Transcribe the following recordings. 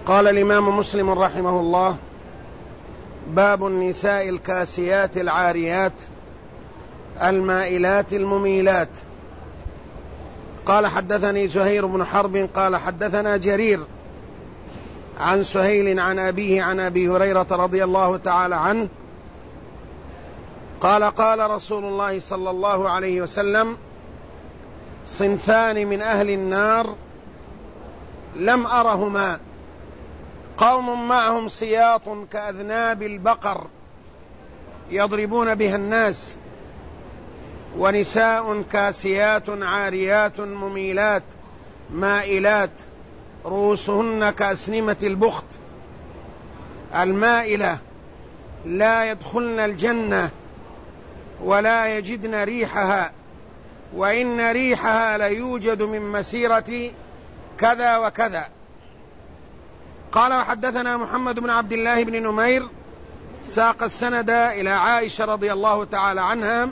قال الإمام مسلم رحمه الله: باب النساء الكاسيات العاريات المائلات المميلات. قال: حدثني زهير بن حرب قال: حدثنا جرير عن سهيل عن أبيه عن أبي هريرة رضي الله تعالى عنه قال: قال رسول الله صلى الله عليه وسلم: صنفان من أهل النار لم أرهما، قوم معهم سياط كأذناب البقر يضربون بها الناس، ونساء كاسيات عاريات مميلات مائلات رؤوسهن كأسنمة البخت المائلة لا يدخلن الجنة ولا يجدن ريحها، وإن ريحها ليوجد من مسيرة كذا وكذا. قال: وحدثنا محمد بن عبد الله بن نمير ساق السند إلى عائشة رضي الله تعالى عنها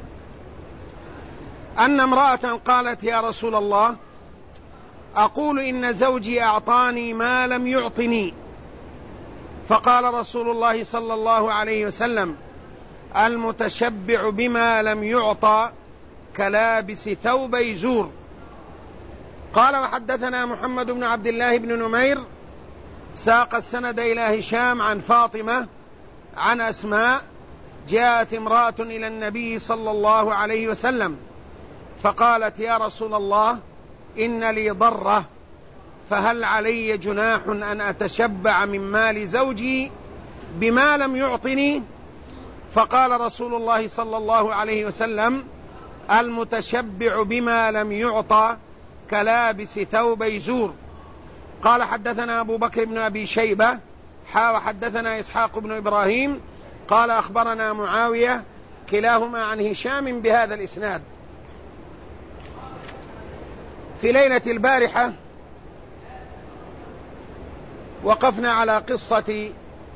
أن امرأة قالت: يا رسول الله، أقول إن زوجي أعطاني ما لم يعطني. فقال رسول الله صلى الله عليه وسلم: المتشبع بما لم يعطى كلابس ثوبي زور. قال: وحدثنا محمد بن عبد الله بن نمير ساق السند إلى هشام عن فاطمة عن أسماء: جاءت امرأة إلى النبي صلى الله عليه وسلم فقالت: يا رسول الله، إن لي ضرة، فهل علي جناح أن أتشبع من مال زوجي بما لم يعطني؟ فقال رسول الله صلى الله عليه وسلم: المتشبع بما لم يعطى كلابس ثوبي زور. قال: حدثنا أبو بكر بن أبي شيبة وحدثنا إسحاق بن إبراهيم قال: أخبرنا معاوية، كلاهما عن هشام بهذا الإسناد. في ليلة البارحة وقفنا على قصة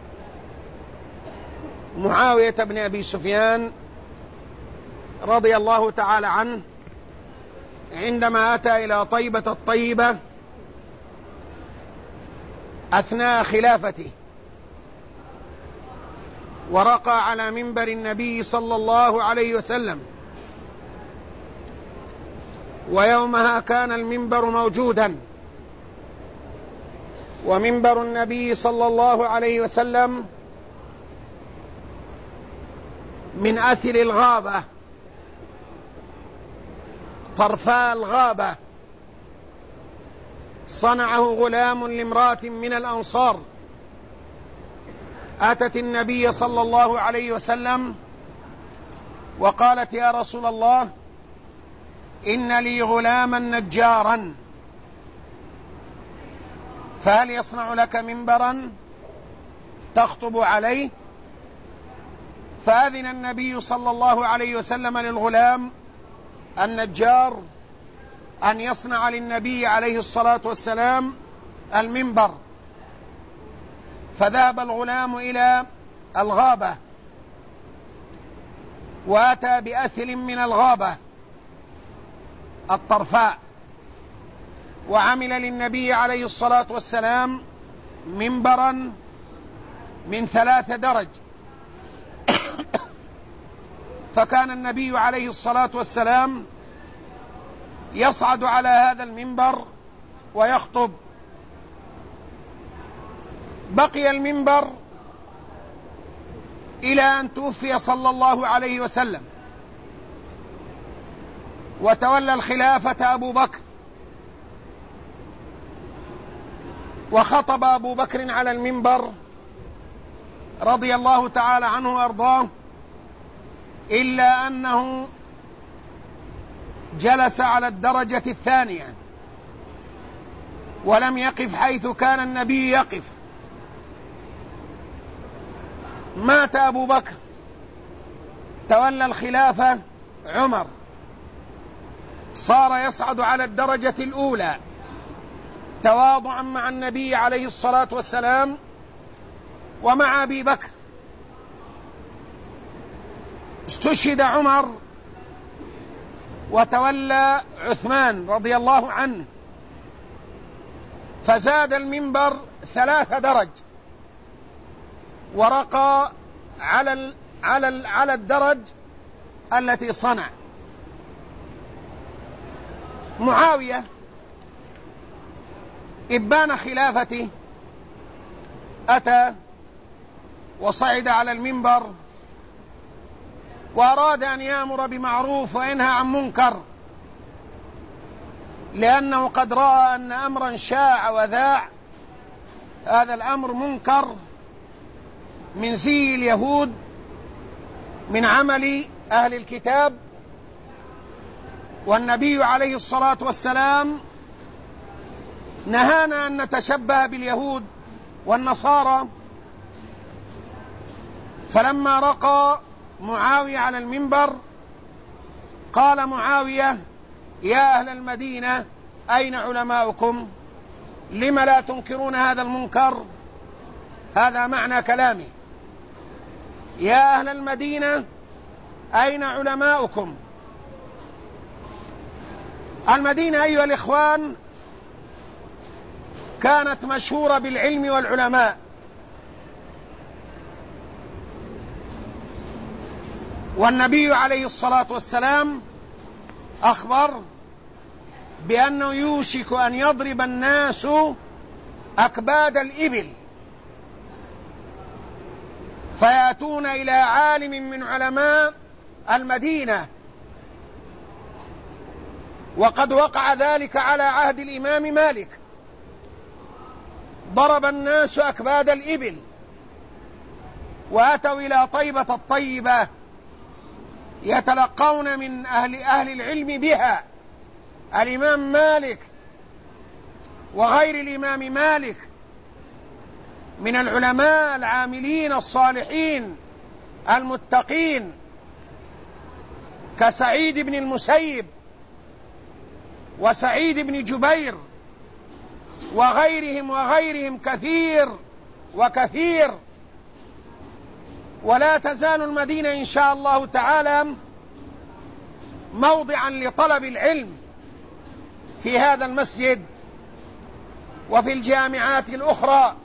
معاوية بن أبي سفيان رضي الله تعالى عنه عندما أتى إلى طيبة الطيبة أثناء خلافته، ورقى على منبر النبي صلى الله عليه وسلم، ويومها كان المنبر موجودا، ومنبر النبي صلى الله عليه وسلم من أثر الغابة، طرفاء الغابة، صنعه غلام لامرأة من الأنصار، أتت النبي صلى الله عليه وسلم وقالت: يا رسول الله، إن لي غلاما نجارا، فهل يصنع لك منبرا تخطب عليه؟ فأذن النبي صلى الله عليه وسلم للغلام النجار أن يصنع للنبي عليه الصلاة والسلام المنبر. فذهب الغلام إلى الغابة وأتى بأثل من الغابة الطرفاء، وعمل للنبي عليه الصلاة والسلام منبرا من 3 درج. فكان النبي عليه الصلاة والسلام يصعد على هذا المنبر ويخطب. بقي المنبر إلى أن توفي صلى الله عليه وسلم، وتولى الخلافة أبو بكر، وخطب أبو بكر على المنبر رضي الله تعالى عنه وأرضاه، إلا أنه جلس على الدرجة الثانية ولم يقف حيث كان النبي يقف. مات أبو بكر، تولى الخلافة عمر، صار يصعد على الدرجة الأولى تواضعا مع النبي عليه الصلاة والسلام ومع أبي بكر. استشهد عمر وتولى عثمان رضي الله عنه، فزاد المنبر 3 درج، ورقى على الدرج التي صنع. معاوية إبان خلافته أتى وصعد على المنبر وأراد أن يأمر بمعروف وينهى عن منكر، لأنه قد رأى أن أمرا شاع وذاع، هذا الأمر منكر من زي اليهود، من عمل أهل الكتاب، والنبي عليه الصلاة والسلام نهانا أن نتشبه باليهود والنصارى. فلما رقى معاوية على المنبر قال معاوية: يا أهل المدينة أين علماؤكم؟ لم لا تنكرون هذا المنكر؟ هذا معنى كلامي. يا أهل المدينة أين علماؤكم؟ المدينة أيها الإخوان كانت مشهورة بالعلم والعلماء، والنبي عليه الصلاة والسلام أخبر بأنه يوشك أن يضرب الناس أكباد الإبل، فيأتون إلى عالم من علماء المدينة، وقد وقع ذلك على عهد الإمام مالك، ضرب الناس أكباد الإبل وأتوا إلى طيبة الطيبة يتلقون من أهل العلم بها، الإمام مالك وغير الإمام مالك من العلماء العاملين الصالحين المتقين كسعيد بن المسيب وسعيد بن جبير وغيرهم كثير وكثير. ولا تزال المدينة إن شاء الله تعالى موضعا لطلب العلم في هذا المسجد وفي الجامعات الأخرى.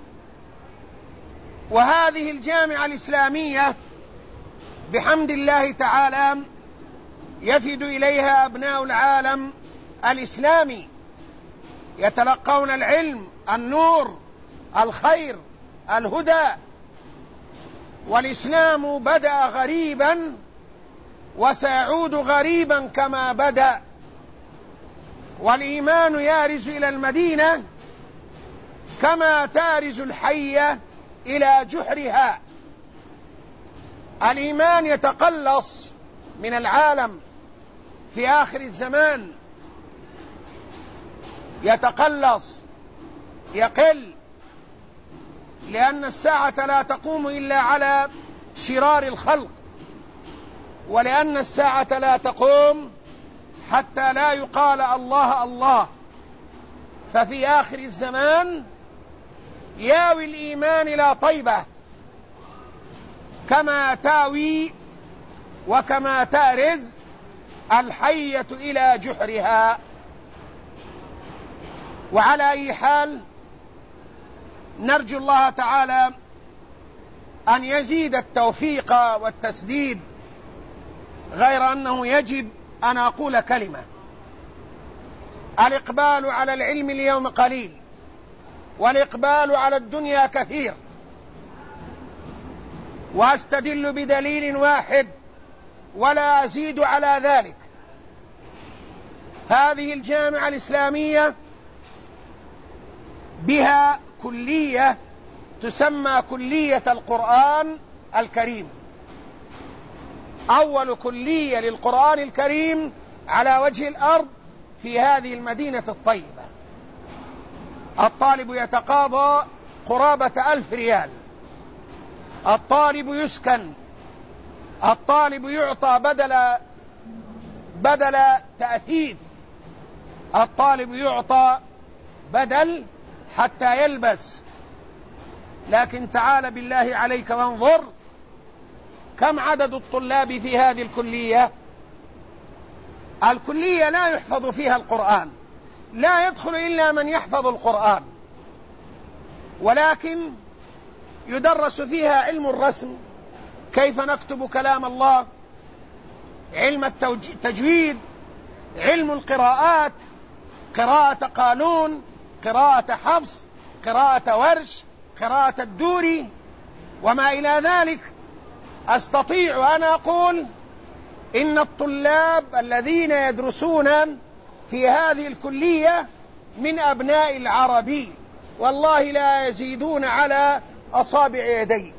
وهذه الجامعة الإسلامية بحمد الله تعالى يفد إليها أبناء العالم الإسلامي يتلقون العلم، النور، الخير، الهدى. والإسلام بدأ غريبا وسيعود غريبا كما بدأ، والإيمان يارز إلى المدينة كما تارز الحية إلى جحرها. الإيمان يتقلص من العالم في آخر الزمان، يتقلص، يقل، لأن الساعة لا تقوم إلا على شرار الخلق، ولأن الساعة لا تقوم حتى لا يقال الله الله. ففي آخر الزمان ياوي الإيمان إلى طيبة كما تاوي وكما تأرز الحية إلى جحرها. وعلى أي حال نرجو الله تعالى أن يزيد التوفيق والتسديد، غير أنه يجب أن أقول كلمة. الإقبال على العلم اليوم قليل، والإقبال على الدنيا كثير، وأستدل بدليل واحد ولا أزيد على ذلك. هذه الجامعة الإسلامية بها كلية تسمى كلية القرآن الكريم، أول كلية للقرآن الكريم على وجه الأرض في هذه المدينة الطيبة. الطالب يتقاضى قرابة 1000 ريال، الطالب يسكن، الطالب يعطى بدل تأثيث، الطالب يعطى بدل حتى يلبس. لكن تعال بالله عليك وانظر كم عدد الطلاب في هذه الكلية. الكلية لا يحفظ فيها القرآن، لا يدخل إلا من يحفظ القرآن، ولكن يدرس فيها علم الرسم، كيف نكتب كلام الله، علم التجويد، علم القراءات، قراءة قالون، قراءة حفص، قراءة ورش، قراءة الدوري وما إلى ذلك. أستطيع أن أقول إن الطلاب الذين يدرسون في هذه الكلية من أبناء العربي والله لا يزيدون على أصابع يدي.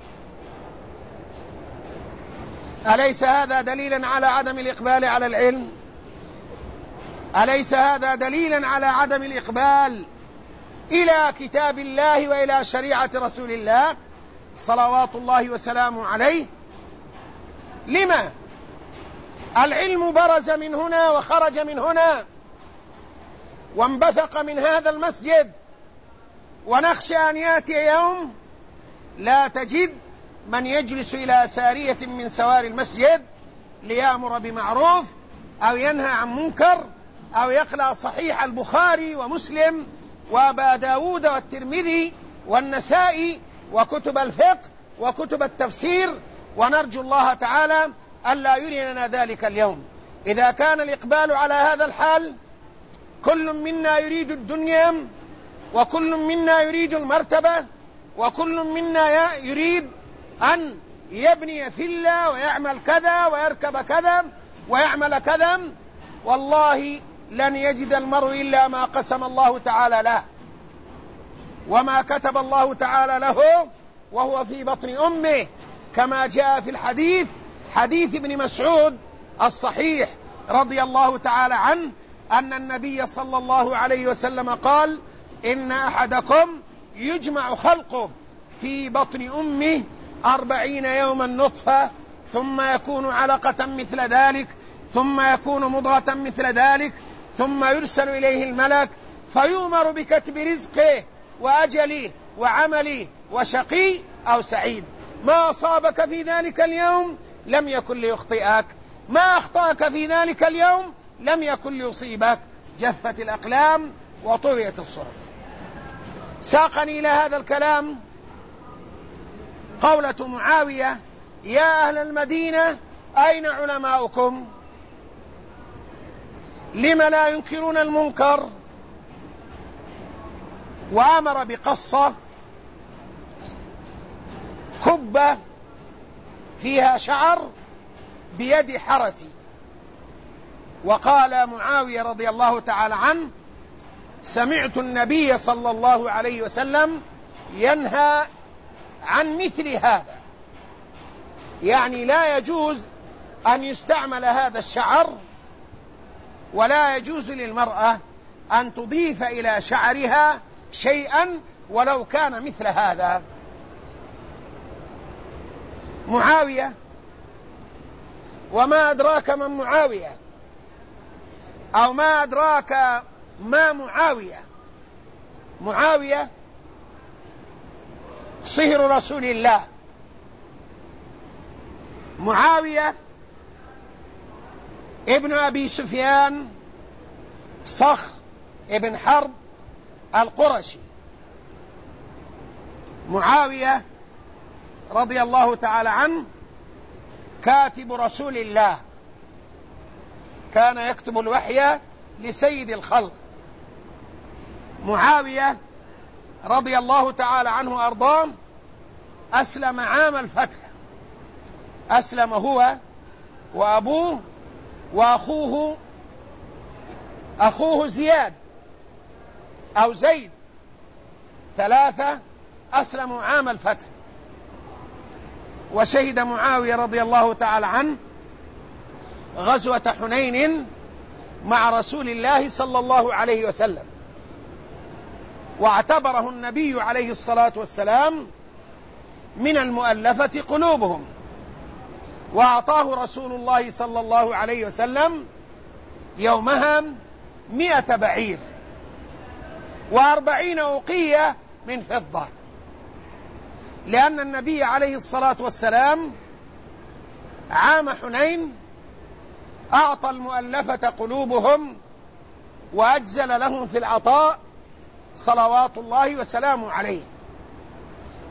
أليس هذا دليلا على عدم الإقبال على العلم؟ أليس هذا دليلا على عدم الإقبال إلى كتاب الله وإلى شريعة رسول الله صلوات الله وسلامه عليه؟ لما؟ العلم برز من هنا وخرج من هنا وانبثق من هذا المسجد، ونخشى أن يأتي يوم لا تجد من يجلس إلى سارية من سوار المسجد ليأمر بمعروف أو ينهى عن منكر أو يقرأ صحيح البخاري ومسلم وأبا داود والترمذي والنسائي وكتب الفقه وكتب التفسير، ونرجو الله تعالى ألا يرينا ذلك اليوم. إذا كان الإقبال على هذا الحال، كل منا يريد الدنيا، وكل منا يريد المرتبة، وكل منا يريد أن يبني فيلا ويعمل كذا ويركب كذا ويعمل كذا، والله لن يجد المرء إلا ما قسم الله تعالى له وما كتب الله تعالى له وهو في بطن أمه، كما جاء في الحديث، حديث ابن مسعود الصحيح رضي الله تعالى عنه، أن النبي صلى الله عليه وسلم قال: إن أحدكم يجمع خلقه في بطن أمه 40 يوما نطفة، ثم يكون علقة مثل ذلك، ثم يكون مضغة مثل ذلك، ثم يرسل إليه الملك فيؤمر بكتب رزقه وأجله وعمله وشقي أو سعيد. ما أصابك في ذلك اليوم لم يكن ليخطئك، ما أخطأك في ذلك اليوم لم يكن ليصيبك. جفت الأقلام وطويت الصحف. ساقني إلى هذا الكلام قولة معاوية: يا أهل المدينة أين علماؤكم؟ لم لا ينكرون المنكر؟ وأمر بقصة كبة فيها شعر بيد حرسي، وقال معاوية رضي الله تعالى عنه: سمعت النبي صلى الله عليه وسلم ينهى عن مثل هذا، يعني لا يجوز أن يستعمل هذا الشعر، ولا يجوز للمرأة أن تضيف إلى شعرها شيئا ولو كان مثل هذا. معاوية، وما أدراك من معاوية، أو ما أدراك ما معاوية؟ معاوية صهر رسول الله، معاوية ابن أبي سفيان صخر ابن حرب القرشي. معاوية رضي الله تعالى عنه كاتب رسول الله، كان يكتب الوحي لسيد الخلق. معاوية رضي الله تعالى عنه وأرضاه أسلم عام الفتح، أسلم هو وأبوه وأخوه زياد أو زيد، 3 أسلموا عام الفتح. وشهد معاوية رضي الله تعالى عنه غزوة حنين مع رسول الله صلى الله عليه وسلم، واعتبره النبي عليه الصلاة والسلام من المؤلفة قلوبهم، وأعطاه رسول الله صلى الله عليه وسلم يومها 100 بعير و40 أوقية من فضة، لأن النبي عليه الصلاة والسلام عام حنين أعطى المؤلفة قلوبهم وأجزل لهم في العطاء صلوات الله وسلامه عليه.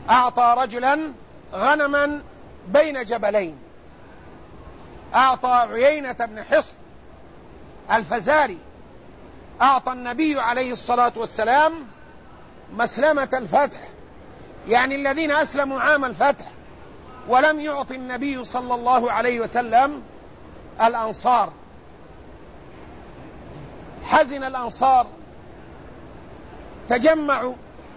أعطى رجلا غنما بين جبلين، أعطى عيينة بن حصن الفزاري، أعطى النبي عليه الصلاة والسلام مسلمة الفتح، يعني الذين أسلموا عام الفتح، ولم يعطي النبي صلى الله عليه وسلم الأنصار. حزن الأنصار، تجمعوا،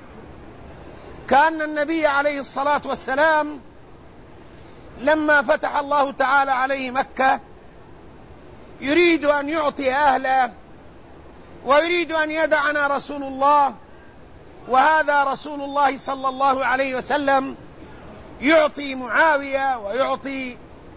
كأن النبي عليه الصلاة والسلام لما فتح الله تعالى عليه مكة يريد أن يعطي أهله ويريد أن يدعنا رسول الله، وهذا رسول الله صلى الله عليه وسلم يعطي معاوية ويعطي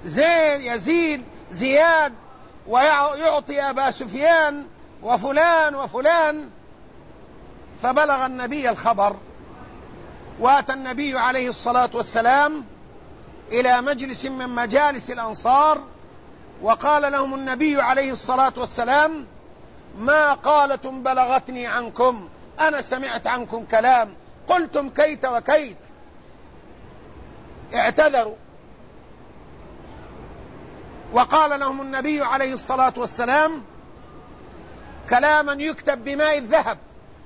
زياد ويعطي أبا سفيان وفلان وفلان. فبلغ النبي الخبر، وأتى النبي عليه الصلاة والسلام إلى مجلس من مجالس الأنصار، وقال لهم النبي عليه الصلاة والسلام: ما قالتم بلغتني عنكم، أنا سمعت عنكم كلام، قلتم كيت وكيت. اعتذروا، وقال لهم النبي عليه الصلاة والسلام كلاما يكتب بماء الذهب،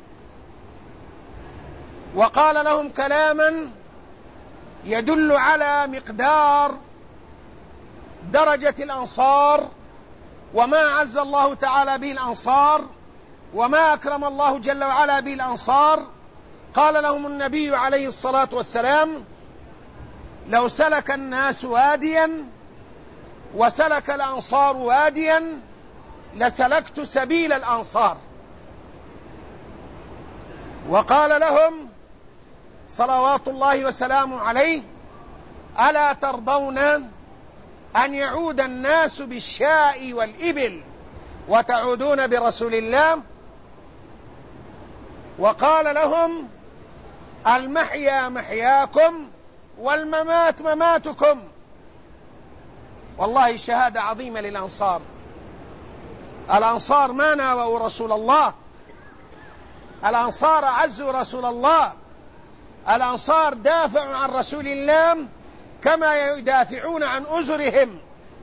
وقال لهم كلاما يدل على مقدار درجة الأنصار، وما عز الله تعالى به الأنصار، وما أكرم الله جل وعلا به الأنصار. قال لهم النبي عليه الصلاة والسلام: لو سلك الناس واديا وسلك الأنصار واديا لسلكت سبيل الأنصار. وقال لهم صلوات الله وسلامه عليه: ألا ترضون أن يعود الناس بالشاء والإبل وتعودون برسول الله؟ وقال لهم: المحيا محياكم والممات مماتكم. والله شهادة عظيمة للأنصار. الأنصار ما ناووا رسول الله، الأنصار عزوا رسول الله، الأنصار دافعوا عن رسول الله كما يدافعون عن أزرهم.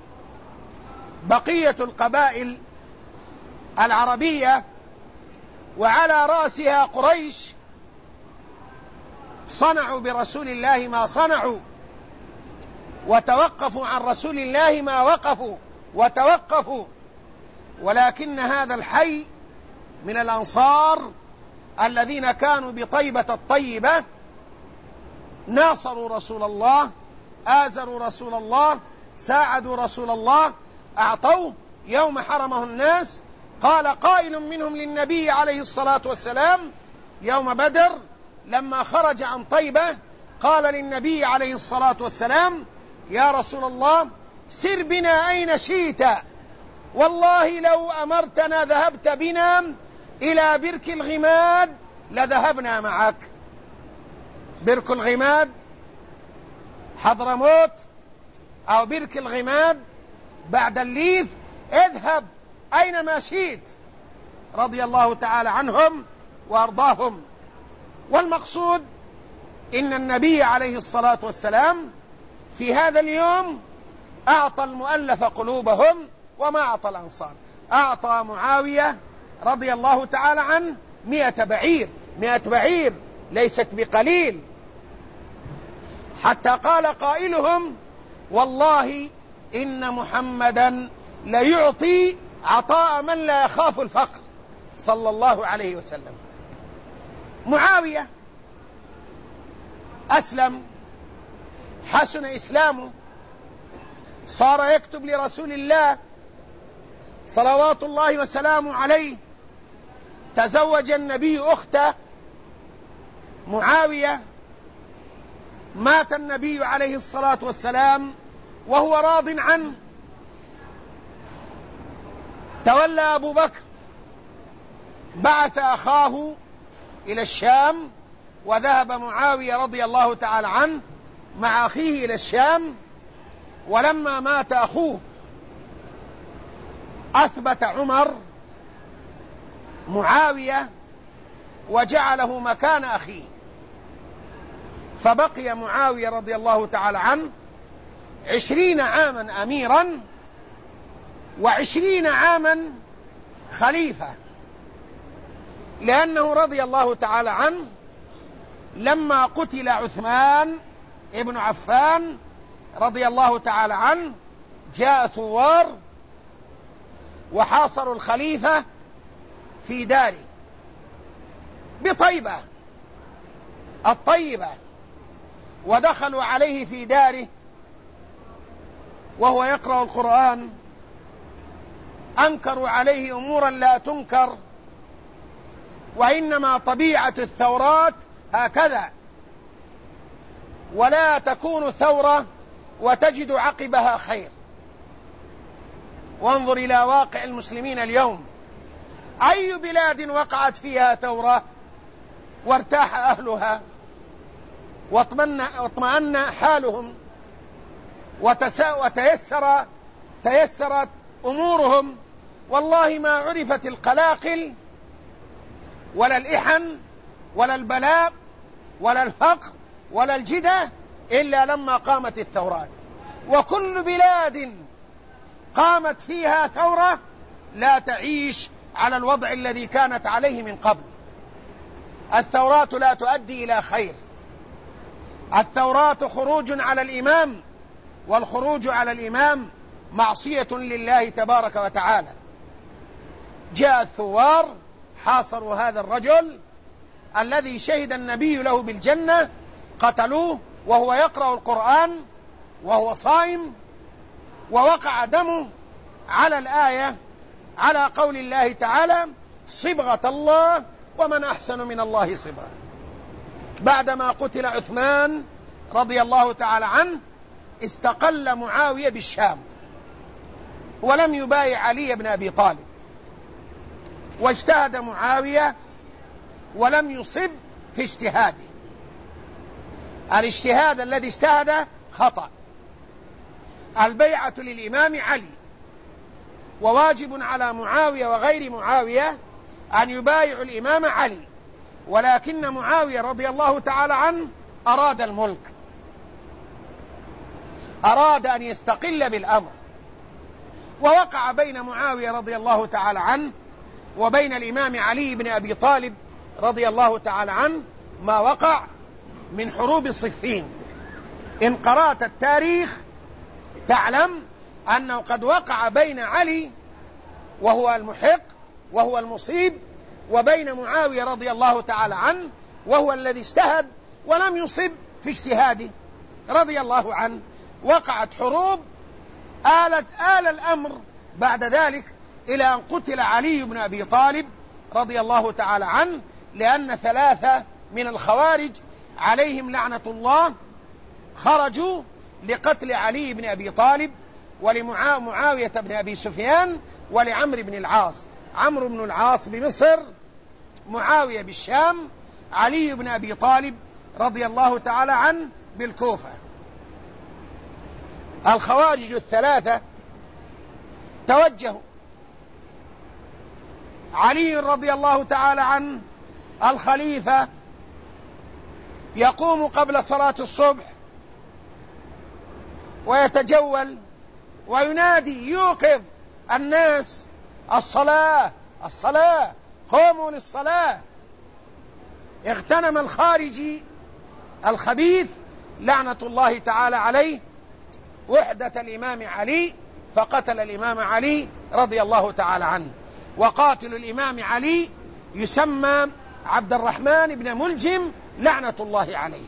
بقية القبائل العربية وعلى رأسها قريش صنعوا برسول الله ما صنعوا، وتوقفوا عن رسول الله ما وقفوا وتوقفوا، ولكن هذا الحي من الأنصار الذين كانوا بطيبة الطيبة ناصروا رسول الله، آزروا رسول الله، ساعدوا رسول الله، أعطوه. يوم حرمه الناس قال قائل منهم للنبي عليه الصلاة والسلام يوم بدر لما خرج عن طيبة، قال للنبي عليه الصلاة والسلام: يا رسول الله سر بنا أين شئت، والله لو أمرتنا ذهبت بنا إلى برك الغماد لذهبنا معك. برك الغماد حضرموت أو برك الغماد بعد الليث، اذهب أينما شئت، رضي الله تعالى عنهم وأرضاهم. والمقصود إن النبي عليه الصلاة والسلام في هذا اليوم أعطى المؤلف قلوبهم وما أعطى الأنصار. أعطى معاوية رضي الله تعالى عنه 100 بعير، 100 بعير ليست بقليل، حتى قال قائلهم: والله إن محمدا ليعطي عطاء من لا يخاف الفقر، صلى الله عليه وسلم. معاوية أسلم، حسن إسلامه، صار يكتب لرسول الله صلوات الله وسلامه عليه. تزوج النبي أخته معاوية، مات النبي عليه الصلاة والسلام وهو راض عنه. تولى أبو بكر، بعث أخاه إلى الشام، وذهب معاوية رضي الله تعالى عنه مع أخيه إلى الشام. ولما مات أخوه أثبت عمر معاوية وجعله مكان أخيه، فبقي معاوية رضي الله تعالى عنه 20 عاما أميرا و20 عاما خليفة، لأنه رضي الله تعالى عنه لما قتل عثمان ابن عفان رضي الله تعالى عنه جاء ثوار وحاصروا الخليفة في داره بطيبة الطيبة، ودخلوا عليه في داره وهو يقرأ القرآن، أنكروا عليه أمورا لا تنكر، وإنما طبيعة الثورات هكذا، ولا تكون ثورة وتجد عقبها خير. وانظر إلى واقع المسلمين اليوم، أي بلاد وقعت فيها ثورة وارتاح أهلها واطمأن حالهم وتيسرت أمورهم، والله ما عرفت القلاقل ولا الإحن ولا البلاء ولا الفقر ولا الجدة إلا لما قامت الثورات. وكل بلاد قامت فيها ثورة لا تعيش على الوضع الذي كانت عليه من قبل. الثورات لا تؤدي إلى خير، الثورات خروج على الإمام، والخروج على الإمام معصية لله تبارك وتعالى. جاء الثوار حاصروا هذا الرجل الذي شهد النبي له بالجنة، قتلوه وهو يقرأ القرآن وهو صائم، ووقع دمه على الآية على قول الله تعالى: صبغة الله ومن أحسن من الله صبغة. بعدما قتل عثمان رضي الله تعالى عنه استقل معاوية بالشام ولم يبايع علي بن أبي طالب، واجتهد معاوية ولم يصب في اجتهاده. الاجتهاد الذي اجتهد خطأ. البيعة للإمام علي، وواجب على معاوية وغير معاوية أن يبايعوا الإمام علي، ولكن معاوية رضي الله تعالى عنه أراد الملك، أراد أن يستقل بالأمر، ووقع بين معاوية رضي الله تعالى عنه وبين الإمام علي بن أبي طالب رضي الله تعالى عنه ما وقع من حروب صفين. إن قرأت التاريخ تعلم أنه قد وقع بين علي وهو المحق وهو المصيب، وبين معاوية رضي الله تعالى عنه وهو الذي اجتهد ولم يصب في اجتهاده رضي الله عنه. وقعت حروب آل الأمر بعد ذلك إلى أن قتل علي بن أبي طالب رضي الله تعالى عنه، لأن 3 من الخوارج عليهم لعنة الله خرجوا لقتل علي بن أبي طالب ولمعاوية بن أبي سفيان ولعمرو بن العاص. عمرو بن العاص بمصر، معاوية بالشام، علي بن أبي طالب رضي الله تعالى عنه بالكوفة. الخوارج 3 توجهوا. علي رضي الله تعالى عنه الخليفة يقوم قبل صلاة الصبح ويتجول وينادي يوقظ الناس: الصلاة الصلاة، قوموا للصلاة. اغتنم الخارجي الخبيث لعنة الله تعالى عليه وحدة الإمام علي، فقتل الإمام علي رضي الله تعالى عنه. وقاتل الإمام علي يسمى عبد الرحمن بن ملجم لعنة الله عليه.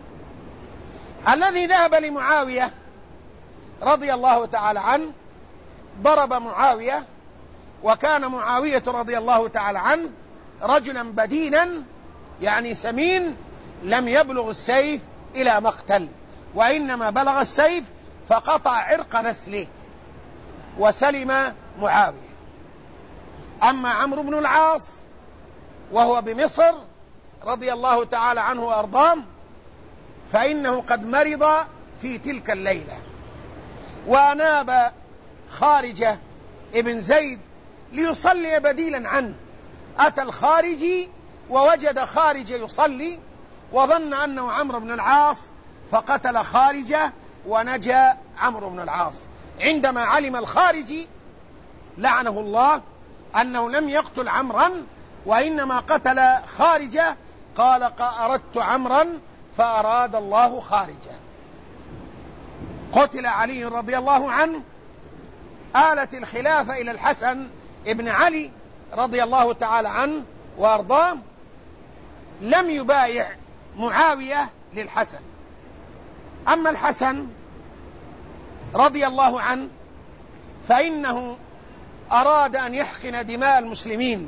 الذي ذهب لمعاوية رضي الله تعالى عنه ضرب معاوية، وكان معاوية رضي الله تعالى عنه رجلا بدينا، يعني سمين، لم يبلغ السيف إلى مقتل، وإنما بلغ السيف فقطع عرق نسله وسلم معاوية. أما عمرو بن العاص وهو بمصر رضي الله تعالى عنه وأرضاه فإنه قد مرض في تلك الليلة، وأناب خارجة ابن زيد ليصلي بديلا عنه. أتى الخارجي ووجد خارجة يصلي وظن أنه عمرو بن العاص فقتل خارجة ونجا عمرو بن العاص. عندما علم الخارجي لعنه الله أنه لم يقتل عمرا وإنما قتل خارجة قال أردت عمرا فأراد الله خارجة. قتل علي رضي الله عنه، آلت الخلافة إلى الحسن ابن علي رضي الله تعالى عنه وأرضاه. لم يبايع معاوية للحسن. أما الحسن رضي الله عنه فإنه أراد أن يحقن دماء المسلمين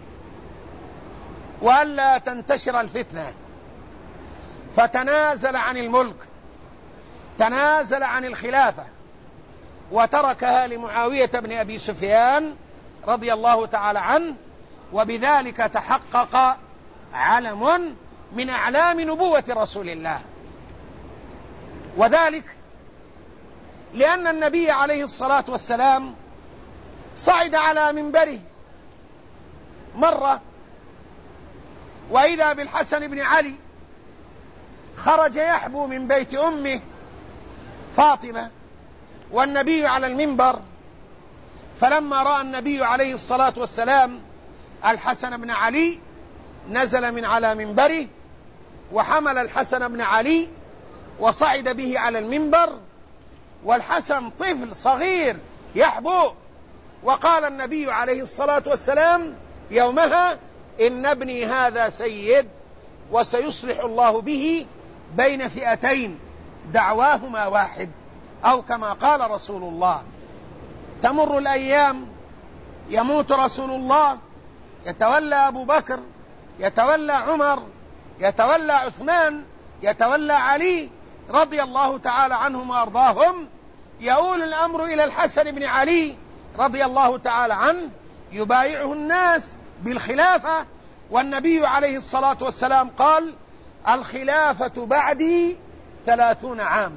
وألا تنتشر الفتنة، فتنازل عن الملك، تنازل عن الخلافة وتركها لمعاوية بن أبي سفيان رضي الله تعالى عنه، وبذلك تحقق علم من أعلام نبوة رسول الله. وذلك لأن النبي عليه الصلاة والسلام صعد على منبره مرة وإذا بالحسن بن علي خرج يحبو من بيت أمه فاطمة والنبي على المنبر، فلما رأى النبي عليه الصلاة والسلام الحسن بن علي نزل من على منبره وحمل الحسن بن علي وصعد به على المنبر، والحسن طفل صغير يحبو. وقال النبي عليه الصلاة والسلام يومها إن ابني هذا سيد وسيصلح الله به بين فئتين دعواهما واحد، أو كما قال رسول الله. تمر الأيام، يموت رسول الله، يتولى أبو بكر، يتولى عمر، يتولى عثمان، يتولى علي رضي الله تعالى عنهم وأرضاهم. يؤول الأمر إلى الحسن بن علي رضي الله تعالى عنه، يبايعه الناس بالخلافة، والنبي عليه الصلاة والسلام قال الخلافة بعدي 30 عام.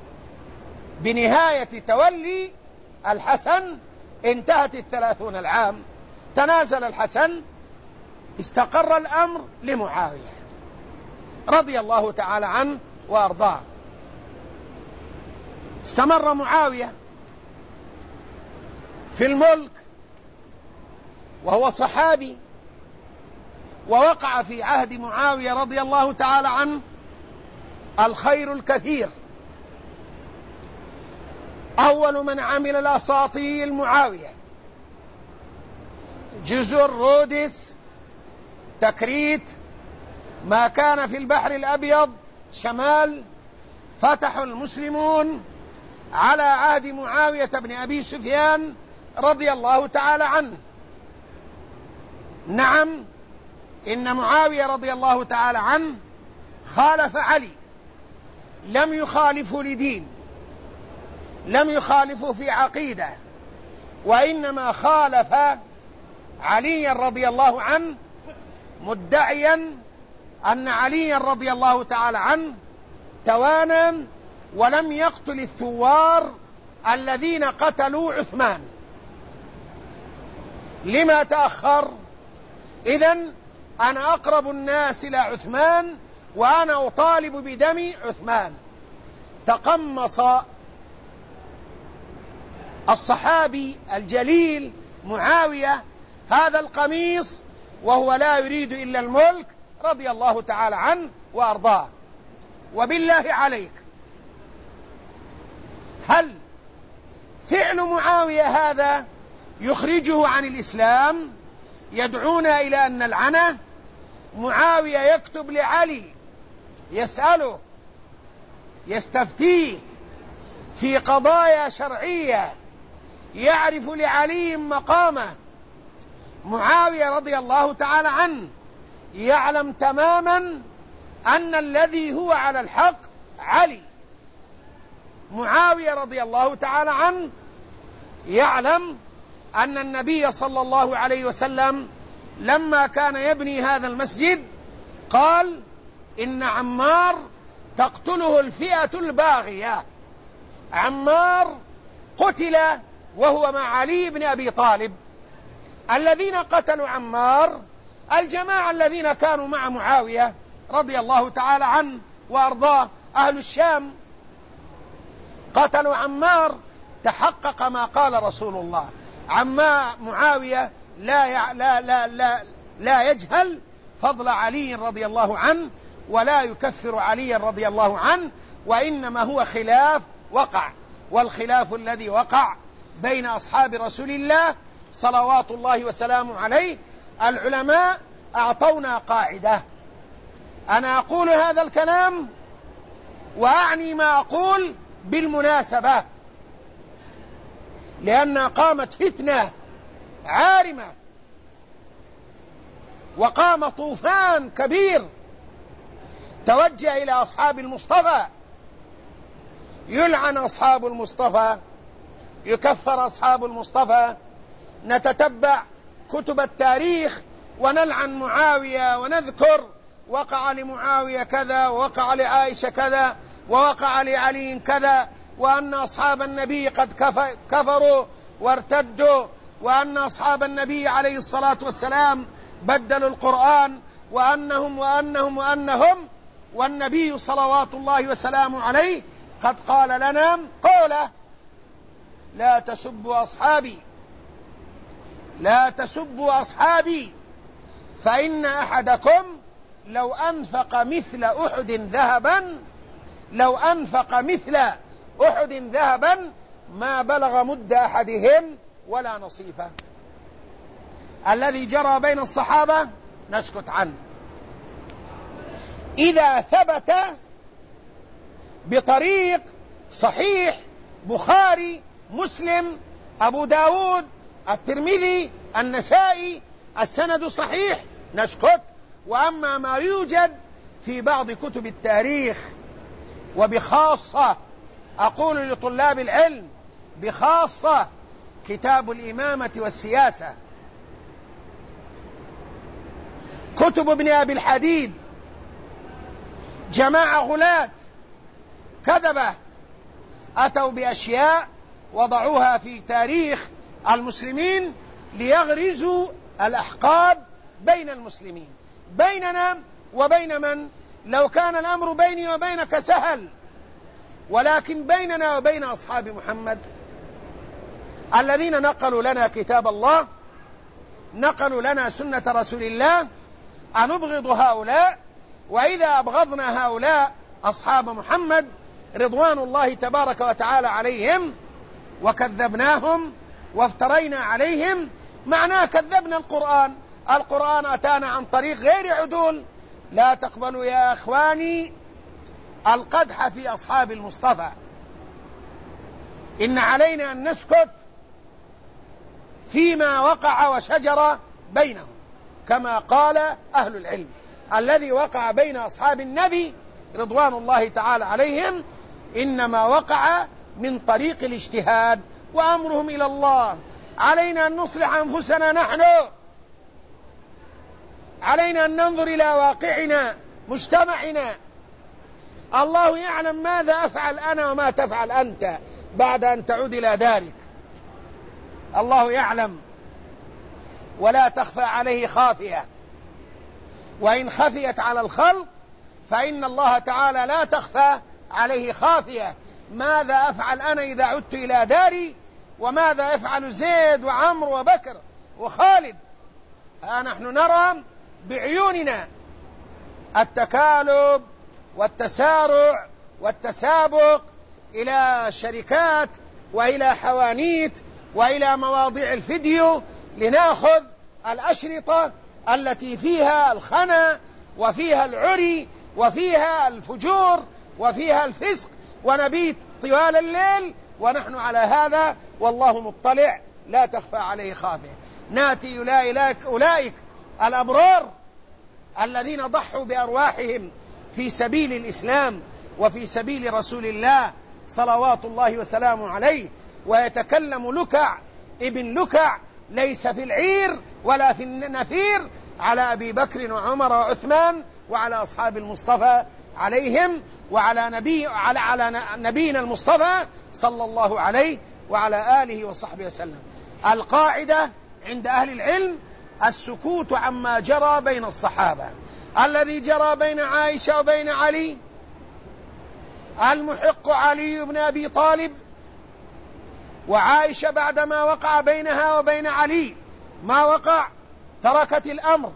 بنهاية تولي الحسن انتهت 30 العام، تنازل الحسن، استقر الأمر لمعاوية رضي الله تعالى عنه وأرضاه. استمر معاوية في الملك وهو صحابي، ووقع في عهد معاوية رضي الله تعالى عنه الخير الكثير. أول من عمل الأساطيل معاوية، جزر، رودس، تكريت، ما كان في البحر الأبيض شمال، فتح المسلمون على عهد معاوية بن أبي سفيان رضي الله تعالى عنه. نعم، إن معاوية رضي الله تعالى عنه خالف علي، لم يخالفه لدين، لم يخالفه في عقيدة، وإنما خالف علي رضي الله عنه مدعيا أن علي رضي الله تعالى عنه توانى ولم يقتل الثوار الذين قتلوا عثمان. لما تأخر؟ إذن أنا أقرب الناس إلى عثمان وأنا أطالب بدم عثمان. تقمص الصحابي الجليل معاوية هذا القميص وهو لا يريد إلا الملك رضي الله تعالى عنه وأرضاه. وبالله عليك، هل فعل معاوية هذا يخرجه عن الإسلام؟ يدعونا إلى أن نلعنه. معاوية يكتب لعلي يسأله، يستفتيه في قضايا شرعية، يعرف لعلي مقامه. معاوية رضي الله تعالى عنه يعلم تماما أن الذي هو على الحق علي. معاوية رضي الله تعالى عنه يعلم أن النبي صلى الله عليه وسلم لما كان يبني هذا المسجد قال إن عمار تقتله الفئة الباغية. عمار قتل وهو مع علي بن أبي طالب. الذين قتلوا عمار الجماعة الذين كانوا مع معاوية رضي الله تعالى عنه وأرضاه. أهل الشام قتلوا عمار، تحقق ما قال رسول الله. معاوية لا يجهل فضل علي رضي الله عنه، ولا يكفر علي رضي الله عنه، وإنما هو خلاف وقع. والخلاف الذي وقع بين أصحاب رسول الله صلوات الله وسلامه عليه، العلماء أعطونا قاعدة. أنا أقول هذا الكلام وأعني ما أقول بالمناسبة، لأن قامت فتنة عارمة وقام طوفان كبير توجه إلى أصحاب المصطفى، يلعن أصحاب المصطفى، يكفر أصحاب المصطفى. نتتبع كتب التاريخ ونلعن معاوية ونذكر وقع لمعاوية كذا، ووقع لعائشة كذا، ووقع لعلي كذا، وأن أصحاب النبي قد كفروا وارتدوا، وأن أصحاب النبي عليه الصلاة والسلام بدلوا القرآن، وأنهم والنبي صلوات الله وسلامه عليه قد قال لنا قوله: لا تسبوا أصحابي فإن أحدكم لو أنفق مثل أحد ذهبا ما بلغ مد أحدهم ولا نصيفه. الذي جرى بين الصحابة نسكت عنه. إذا ثبت بطريق صحيح بخاري، مسلم، أبو داود، الترمذي، النسائي، السند صحيح نسكت. وأما ما يوجد في بعض كتب التاريخ، وبخاصة أقول لطلاب العلم بخاصة كتاب الإمامة والسياسة، كتب ابن أبي الحديد، جماعة غلاة كذبة أتوا بأشياء وضعوها في تاريخ المسلمين ليغرزوا الأحقاد بين المسلمين، بيننا وبين من؟ لو كان الأمر بيني وبينك سهل، ولكن بيننا وبين أصحاب محمد الذين نقلوا لنا كتاب الله، نقلوا لنا سنة رسول الله، أنبغض هؤلاء؟ وإذا أبغضنا هؤلاء أصحاب محمد رضوان الله تبارك وتعالى عليهم وكذبناهم وافترينا عليهم، معناه كذبنا القرآن. القرآن أتانا عن طريق غير عدول. لا تقبلوا يا أخواني القدح في أصحاب المصطفى. إن علينا أن نسكت فيما وقع وشجر بينهم، كما قال أهل العلم: الذي وقع بين أصحاب النبي رضوان الله تعالى عليهم إنما وقع من طريق الاجتهاد، وأمرهم إلى الله. علينا أن نصلح أنفسنا نحن، علينا أن ننظر إلى واقعنا مجتمعنا. الله يعلم ماذا أفعل أنا وما تفعل أنت بعد أن تعود إلى دارك. الله يعلم ولا تخفى عليه خافية، وإن خفيت على الخلق فإن الله تعالى لا تخفى عليه خافية. ماذا أفعل أنا إذا عدت إلى داري؟ وماذا يفعل زيد وعمرو وبكر وخالد؟ نحن نرى بعيوننا التكالب والتسارع والتسابق إلى شركات وإلى حوانيت وإلى مواضيع الفيديو لنأخذ الأشرطة التي فيها الخنا وفيها العري وفيها الفجور وفيها الفسق، ونبيت طوال الليل ونحن على هذا والله مطلع لا تخفى عليه خافية. ناتي أولئك الأبرار الذين ضحوا بأرواحهم في سبيل الإسلام وفي سبيل رسول الله صلوات الله وسلامه عليه، ويتكلم لكع ابن لكع ليس في العير ولا في النفير على أبي بكر وعمر وعثمان وعلى أصحاب المصطفى عليهم وعلى نبينا المصطفى صلى الله عليه وعلى آله وصحبه وسلم. القاعدة عند أهل العلم: السكوت عما جرى بين الصحابة، الذي جرى بين عائشة وبين علي، المحق علي بن أبي طالب، وعائشة بعدما وقع بينها وبين علي ما وقع تركت الأمر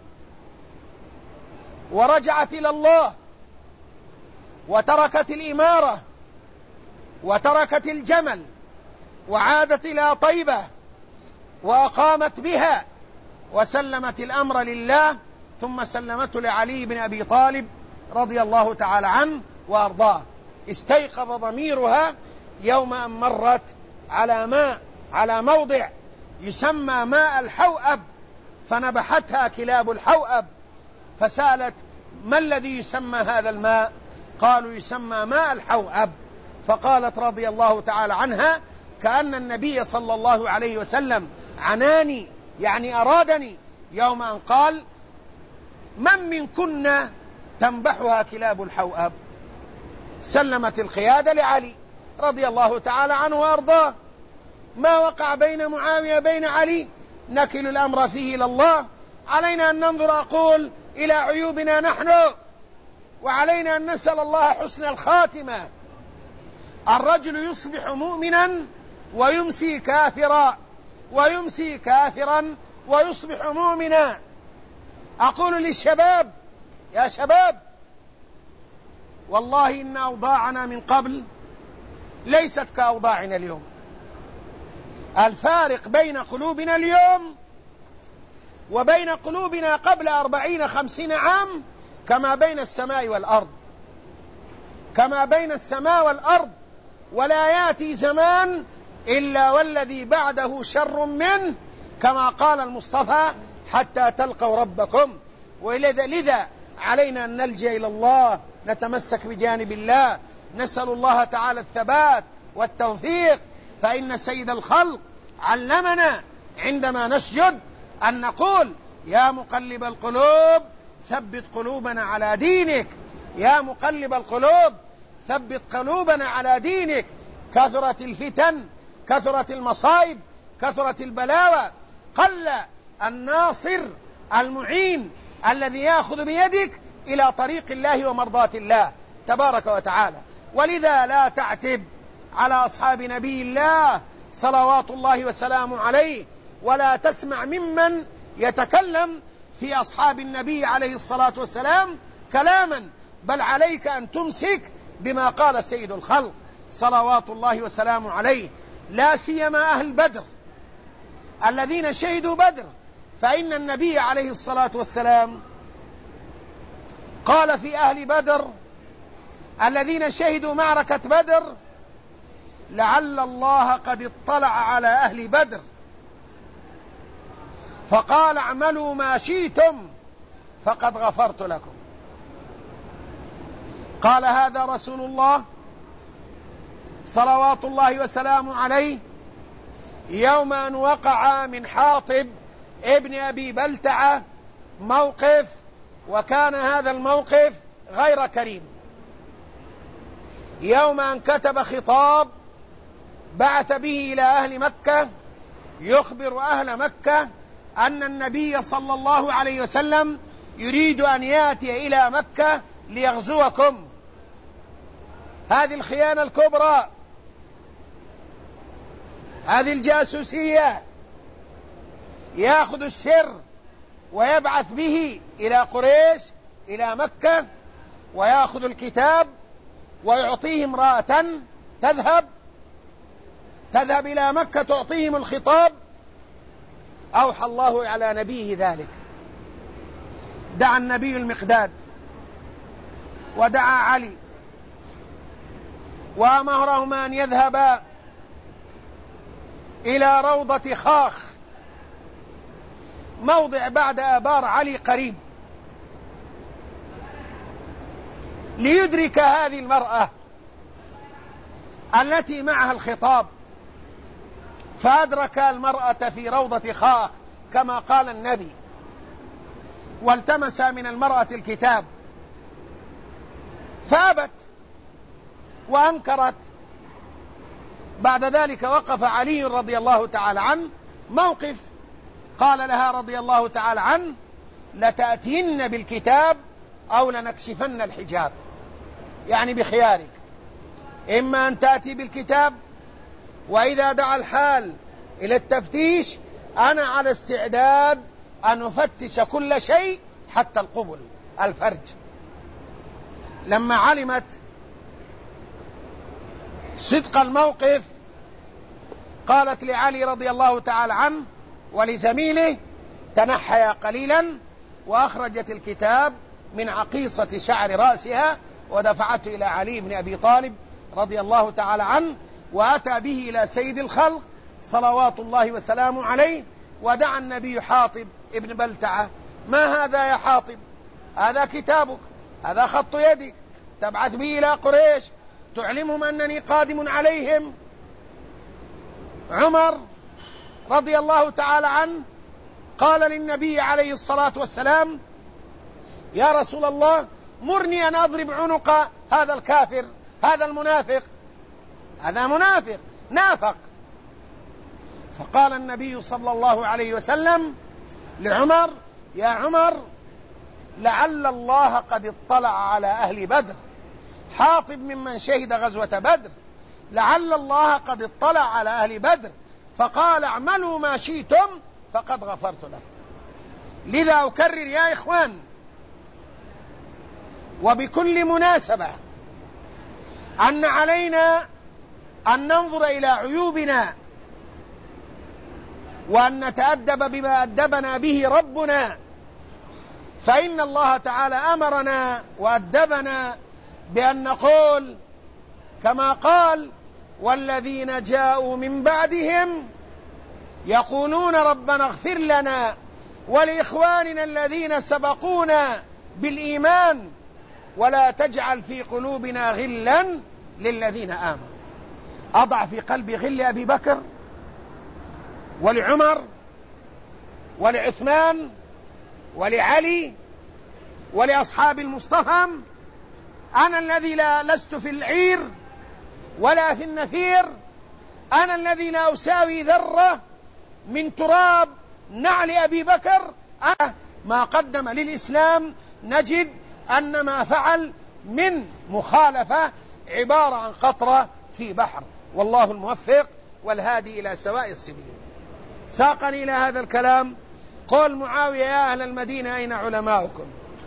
ورجعت إلى الله، وتركت الإمارة وتركت الجمل وعادت إلى طيبة وأقامت بها وسلمت الأمر لله، ثم سلمته لعلي بن أبي طالب رضي الله تعالى عنه وأرضاه. استيقظ ضميرها يوم أن مرت على موضع يسمى ماء الحوأب، فنبحتها كلاب الحوأب، فسألت: ما الذي يسمى هذا الماء؟ قالوا: يسمى ماء الحوأب. فقالت رضي الله تعالى عنها: كأن النبي صلى الله عليه وسلم عناني، يعني أرادني، يوم أن قال: من منكن تنبحها كلاب الحوأب؟ سلمت القيادة لعلي رضي الله تعالى عنه وأرضاه. ما وقع بين معاوية بين علي نكل الأمر فيه إلى الله. علينا أن ننظر، أقول، إلى عيوبنا نحن، وعلينا أن نسأل الله حسن الخاتمة. الرجل يصبح مؤمنا ويمسي كافرا، ويمسي كافرا ويصبح مؤمنا. أقول للشباب: يا شباب، والله إن أوضاعنا من قبل ليست كأوضاعنا اليوم. الفارق بين قلوبنا اليوم وبين قلوبنا قبل 40-50 عام كما بين السماء والأرض، كما بين السماء والأرض. ولا يأتي زمان إلا والذي بعده شر منه، كما قال المصطفى: حتى تلقوا ربكم. ولذا علينا أن نلجأ إلى الله، نتمسك بجانب الله، نسأل الله تعالى الثبات والتوفيق. فإن سيد الخلق علمنا عندما نسجد أن نقول: يا مقلب القلوب ثبت قلوبنا على دينك، يا مقلب القلوب ثبت قلوبنا على دينك. كثرت الفتن، كثرت المصائب، كثرت البلاوى، قل الناصر المعين الذي يأخذ بيدك إلى طريق الله ومرضاة الله تبارك وتعالى. ولذا لا تعتب على أصحاب نبي الله صلوات الله وسلامه عليه، ولا تسمع ممن يتكلم في أصحاب النبي عليه الصلاة والسلام كلاما، بل عليك أن تمسك بما قال سيد الخلق صلوات الله وسلامه عليه، لا سيما أهل بدر الذين شهدوا بدر. فإن النبي عليه الصلاة والسلام قال في أهل بدر الذين شهدوا معركة بدر: لعل الله قد اطلع على أهل بدر فقال: اعملوا ما شئتم فقد غفرت لكم. قال هذا رسول الله صلوات الله وسلامه عليه يوم أن وقع من حاطب ابن أبي بلتعة موقف، وكان هذا الموقف غير كريم. يوم أن كتب خطاب بعث به إلى أهل مكة يخبر أهل مكة أن النبي صلى الله عليه وسلم يريد أن يأتي إلى مكة ليغزوكم. هذه الخيانة الكبرى، هذه الجاسوسية. يأخذ السر ويبعث به إلى قريش إلى مكة، ويأخذ الكتاب ويعطيه امرأة تذهب إلى مكة تعطيهم الخطاب. أوحى الله على نبيه ذلك، دعا النبي المقداد ودعا علي وأمرهما أن يذهبا إلى روضة خاخ، موضع بعد آبار علي قريب، ليدرك هذه المرأة التي معها الخطاب. فأدرك المرأة في روضة خاخ كما قال النبي، والتمس من المرأة الكتاب فأبت وأنكرت. بعد ذلك وقف علي رضي الله تعالى عنه موقف، قال لها رضي الله تعالى عنه: لتأتين بالكتاب أو لنكشفن الحجاب، يعني بخيارك، إما أن تأتي بالكتاب، وإذا دعا الحال إلى التفتيش أنا على استعداد أن أفتش كل شيء حتى القبل الفرج. لما علمت صدق الموقف قالت لعلي رضي الله تعالى عنه ولزميله: تنحيا قليلا، وأخرجت الكتاب من عقيصة شعر رأسها ودفعته إلى علي بن أبي طالب رضي الله تعالى عنه، وأتى به إلى سيد الخلق صلوات الله وسلامه عليه، ودعا النبي حاطب ابن بلتعة: ما هذا يا حاطب؟ هذا كتابك، هذا خط يدك، تبعث به إلى قريش تعلمهم أنني قادم عليهم. عمر رضي الله تعالى عنه قال للنبي عليه الصلاة والسلام: يا رسول الله، مرني أن أضرب عنق هذا الكافر، هذا المنافق، هذا منافق نافق. فقال النبي صلى الله عليه وسلم لعمر: يا عمر، لعل الله قد اطلع على أهل بدر. حاطب ممن شهد غزوة بدر، لعل الله قد اطلع على أهل بدر فقال: اعملوا ما شئتم فقد غفرت لكم. لذا أكرر يا إخوان، وبكل مناسبة، أن علينا أن ننظر إلى عيوبنا وأن نتأدب بما أدبنا به ربنا، فإن الله تعالى أمرنا وأدبنا بأن نقول كما قال: والذين جاءوا من بعدهم يقولون ربنا اغفر لنا ولإخواننا الذين سبقونا بالإيمان ولا تجعل في قلوبنا غلا للذين آمنوا. أضع في قلبي غل أبي بكر ولعمر ولعثمان ولعلي ولأصحاب المصطفى. أنا الذي لست في العير ولا في النفير، أنا الذي لا أساوي ذرة من تراب نعل أبي بكر. ما قدم للإسلام نجد أن ما فعل من مخالفة عبارة عن قطرة في بحر، والله الموفق والهادي إلى سواء السبيل. ساقني إلى هذا الكلام قول معاوية: يا أهل المدينة أين علماؤكم؟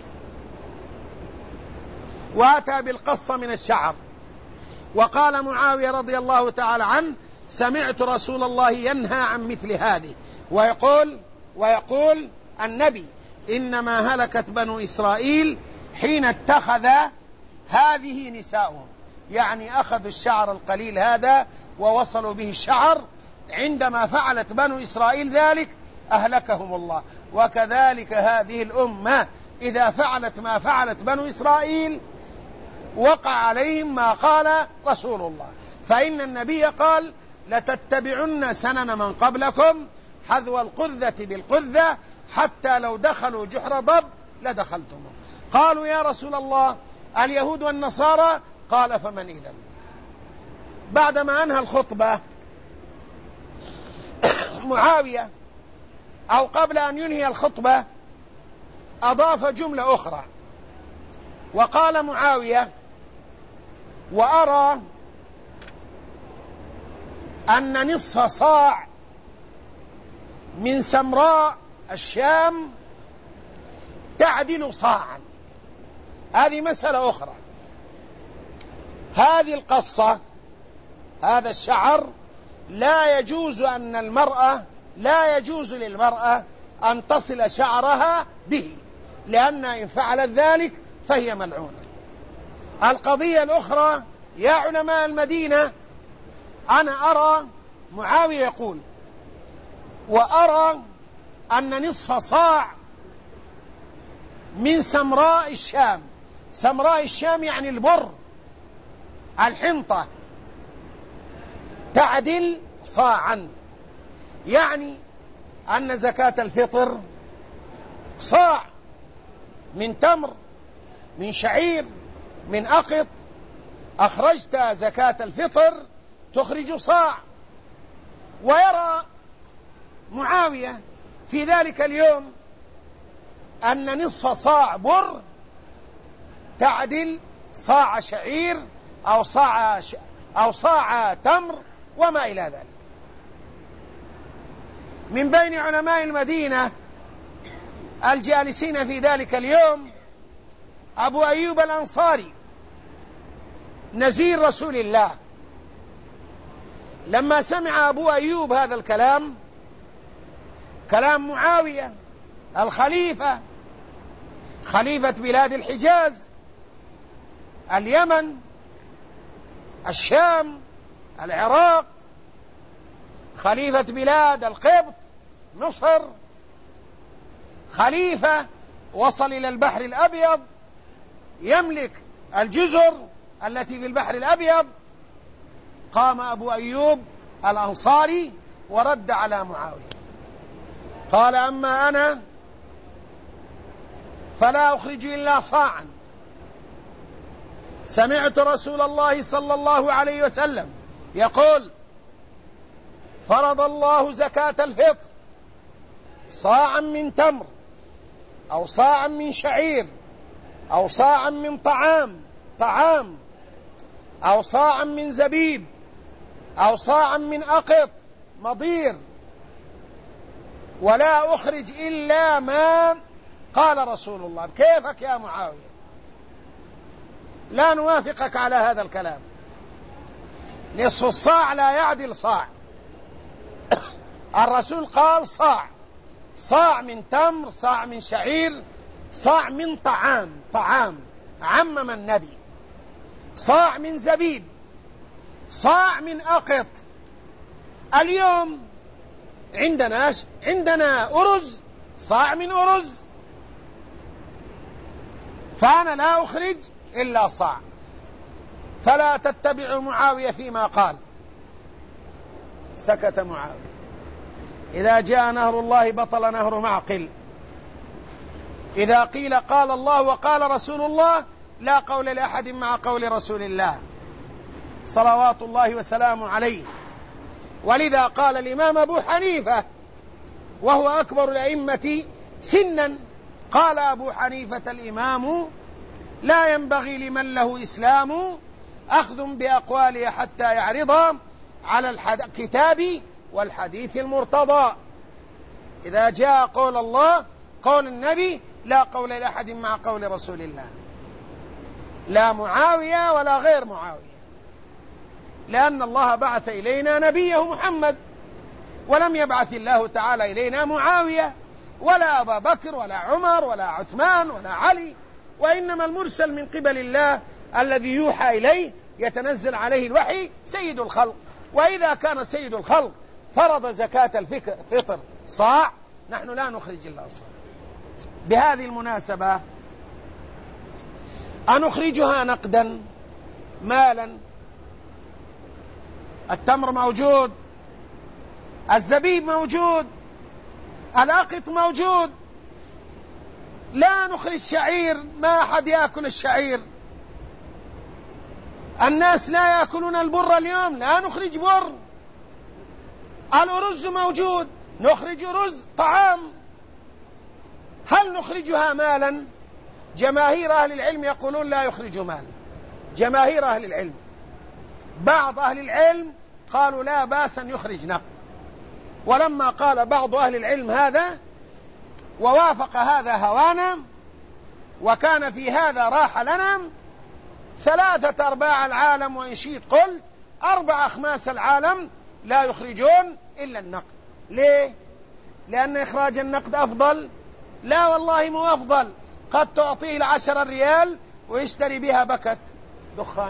وأتى بالقصة من الشعر، وقال معاوية رضي الله تعالى عنه: سمعت رسول الله ينهى عن مثل هذه، ويقول النبي: إنما هلكت بنو إسرائيل حين اتخذ هذه نساؤهم، يعني أخذوا الشعر القليل هذا ووصلوا به الشعر، عندما فعلت بنو إسرائيل ذلك أهلكهم الله. وكذلك هذه الأمة إذا فعلت ما فعلت بنو إسرائيل وقع عليهم ما قال رسول الله، فإن النبي قال: لتتبعن سنن من قبلكم حذو القذة بالقذة حتى لو دخلوا جحر ضب لدخلتموه. قالوا: يا رسول الله، اليهود والنصارى؟ قال: فمن إذن؟ بعدما أنهى الخطبة معاوية، أو قبل أن ينهي الخطبة، أضاف جملة أخرى، وقال معاوية: وأرى أن نصف صاع من سمراء الشام تعدل صاعا. هذه مسألة أخرى. هذه القصة، هذا الشعر، لا يجوز للمرأة أن تصل شعرها به، لأن إن فعلت ذلك فهي ملعونة. القضية الأخرى يا علماء المدينة، أنا أرى، معاوية يقول: وأرى أن نصف صاع من سمراء الشام، سمراء الشام يعني البر، الحنطة، تعدل صاعا، يعني أن زكاة الفطر صاع من تمر، من شعير، من أقط، أخرجت زكاة الفطر تخرج صاع. ويرى معاوية في ذلك اليوم أن نصف صاع بر تعدل صاع شعير أو صاع تمر وما إلى ذلك. من بين علماء المدينة الجالسين في ذلك اليوم أبو أيوب الأنصاري نزير رسول الله. لما سمع أبو أيوب هذا الكلام، كلام معاوية الخليفة، خليفة بلاد الحجاز، اليمن، الشام، العراق، خليفة بلاد القبط، مصر، خليفة وصل إلى البحر الأبيض، يملك الجزر التي في البحر الأبيض. قام أبو أيوب الأنصاري ورد على معاوية، قال: أما أنا فلا أخرج إلا صاعا. سمعت رسول الله صلى الله عليه وسلم يقول: فرض الله زكاة الفطر صاعا من تمر أو صاعا من شعير أو صاعا من طعام أو صاعا من زبيب أو صاعا من أقط مضير، ولا أخرج إلا ما قال رسول الله. كيفك يا معاوية؟ لا نوافقك على هذا الكلام. نصف الصاع لا يعدل صاع. الرسول قال صاع من تمر، صاع من شعير، صاع من طعام عمم النبي، صاع من زبيب، صاع من أقط. اليوم عندنا أرز، صاع من أرز، فأنا لا أخرج إلا صاع. فلا تتبعوا معاوية فيما قال. سكت معاوية. إذا جاء نهر الله بطل نهر معقل. إذا قيل قال الله وقال رسول الله لا قول لأحد مع قول رسول الله صلوات الله وسلامه عليه. ولذا قال الإمام أبو حنيفة وهو أكبر الأئمة سنا، قال أبو حنيفة الإمام: لا ينبغي لمن له إسلام أخذ بأقواله حتى يعرض على الكتاب والحديث المرتضى. إذا جاء قول الله قول النبي لا قول لأحد مع قول رسول الله، لا معاوية ولا غير معاوية، لأن الله بعث إلينا نبيه محمد، ولم يبعث الله تعالى إلينا معاوية ولا أبا بكر ولا عمر ولا عثمان ولا علي، وإنما المرسل من قبل الله الذي يوحى إليه يتنزل عليه الوحي سيد الخلق. وإذا كان سيد الخلق فرض زكاة الفطر صاع، نحن لا نخرج إلا صاع. بهذه المناسبة أنخرجها نقدا مالا؟ التمر موجود، الزبيب موجود، الأقط موجود. لا نخرج شعير، ما أحد يأكل الشعير. الناس لا يأكلون البر اليوم، لا نخرج بر. الأرز موجود، نخرج رز طعام. هل نخرجها مالا؟ جماهير أهل العلم يقولون لا يخرج مالا. جماهير أهل العلم. بعض أهل العلم قالوا لا بأس أن يخرج نقد. ولما قال بعض أهل العلم هذا ووافق هذا هوانا وكان في هذا راحة لنا، 3/4 العالم وإن شئت قلت 4/5 العالم لا يخرجون إلا النقد. ليه؟ لأن إخراج النقد أفضل؟ لا والله مو أفضل. قد تعطيه 10 ريال ويشتري بها بكت دخان.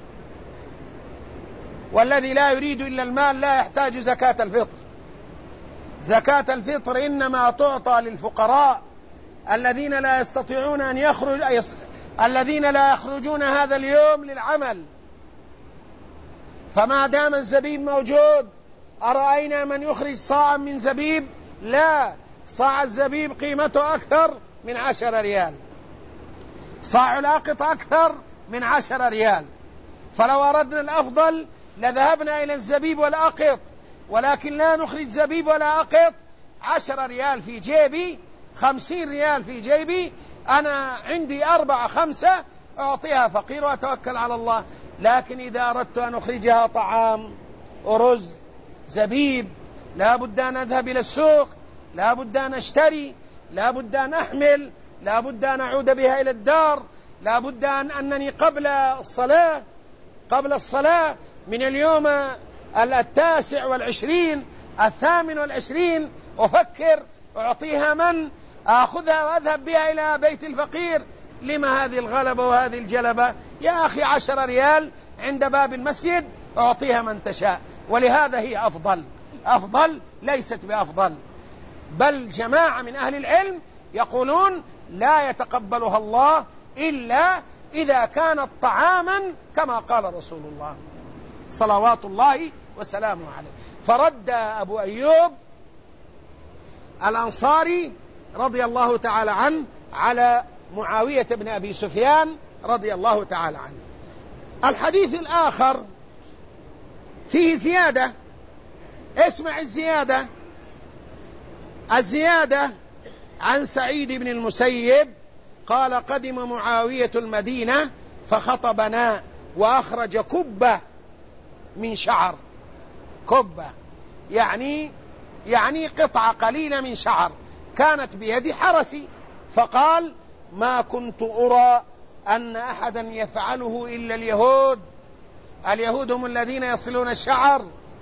والذي لا يريد إلا المال لا يحتاج زكاة الفطر. زكاة الفطر إنما تعطى للفقراء الذين لا يستطيعون أن الذين لا يخرجون هذا اليوم للعمل. فما دام الزبيب موجود، أرأينا من يخرج صاعا من زبيب؟ لا، صاع الزبيب قيمته أكثر من 10 ريال، صاع الأقط أكثر من 10 ريال. فلو أردنا الأفضل لذهبنا إلى الزبيب والأقط، ولكن لا نخرج زبيب ولا أقط. 10 ريال في جيبي، 50 ريال في جيبي، أنا عندي 4-5 أعطيها فقير وأتوكل على الله. لكن إذا أردت أن أخرجها طعام ورز زبيب لا بد أن أذهب إلى السوق، لا بد أن أشتري، لا بد أن أحمل، لا بد أن أعود بها إلى الدار، لا بد أنني قبل الصلاة من اليوم 29 28 أفكر أعطيها من أخذها وأذهب بها إلى بيت الفقير. لما هذه الغلبة وهذه الجلبة؟ يا أخي 10 ريال عند باب المسجد أعطيها من تشاء. ولهذا هي أفضل ليست بأفضل. بل جماعة من أهل العلم يقولون لا يتقبلها الله إلا إذا كانت طعاما كما قال رسول الله صلوات الله وسلامه عليه. فرد أبو أيوب الأنصاري رضي الله تعالى عنه على معاوية بن أبي سفيان رضي الله تعالى عنه. الحديث الآخر فيه زيادة. اسمع الزيادة عن سعيد بن المسيب قال قدم معاوية المدينة فخطبنا وأخرج كبة من شعر. كبة يعني قطعة قليلة من شعر كانت بيد حرسي، فقال ما كنت أرى أن أحدا يفعله إلا اليهود هم الذين يصلون الشعر،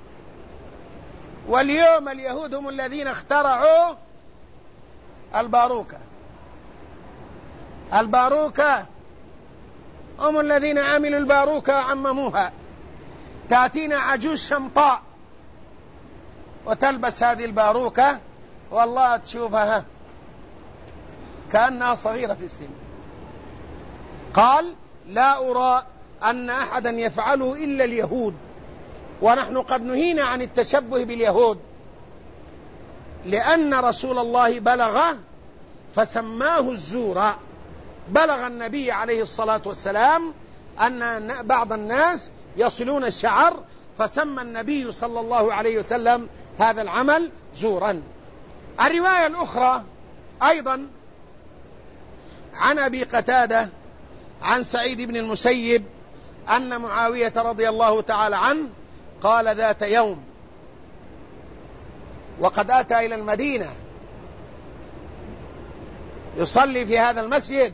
واليوم اليهود هم الذين اخترعوا الباروكة هم الذين عملوا الباروكة وعمموها. تأتينا عجوز شمطاء وتلبس هذه الباروكة والله تشوفها كأنها صغيرة في السن. قال لا أرى أن أحدا يفعله إلا اليهود، ونحن قد نهينا عن التشبه باليهود لأن رسول الله بلغ فسماه الزورا. بلغ النبي عليه الصلاة والسلام أن بعض الناس يصلون الشعر، فسمى النبي صلى الله عليه وسلم هذا العمل زورا. الرواية الأخرى أيضا عن أبي قتادة عن سعيد بن المسيب أن معاوية رضي الله تعالى عنه قال ذات يوم وقد أتى إلى المدينة يصلي في هذا المسجد،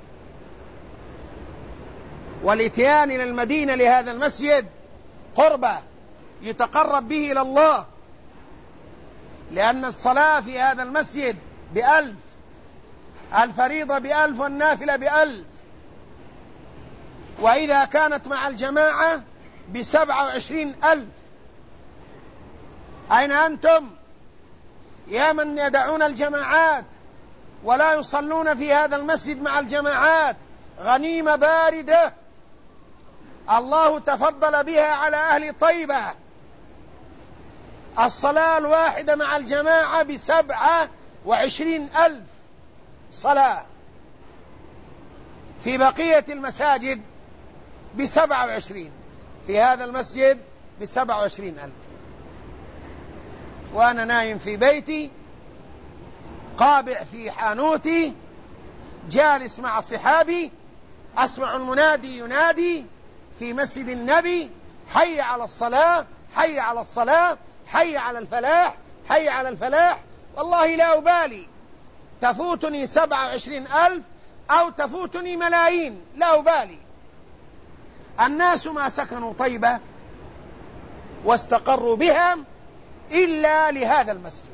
والاتيان إلى المدينة لهذا المسجد قربة يتقرب به إلى الله، لأن الصلاة في هذا المسجد ب1000، الفريضة ب1000 والنافلة ب1000، وإذا كانت مع الجماعة ب27,000. أين أنتم يا من يدعون الجماعات ولا يصلون في هذا المسجد مع الجماعات؟ غنيمة باردة الله تفضل بها على أهل طيبة. الصلاة الواحدة مع الجماعة ب27,000 صلاة، في بقية المساجد ب27، في هذا المسجد ب27,000. وأنا نايم في بيتي قابع في حانوتي جالس مع صحابي أسمع المنادي ينادي في مسجد النبي حي على الصلاة، حي على الصلاة، حي على الفلاح، حي على الفلاح. والله لا أبالي تفوتني 27,000 أو تفوتني ملايين، لا أبالي. الناس ما سكنوا طيبة واستقروا بها إلا لهذا المسجد.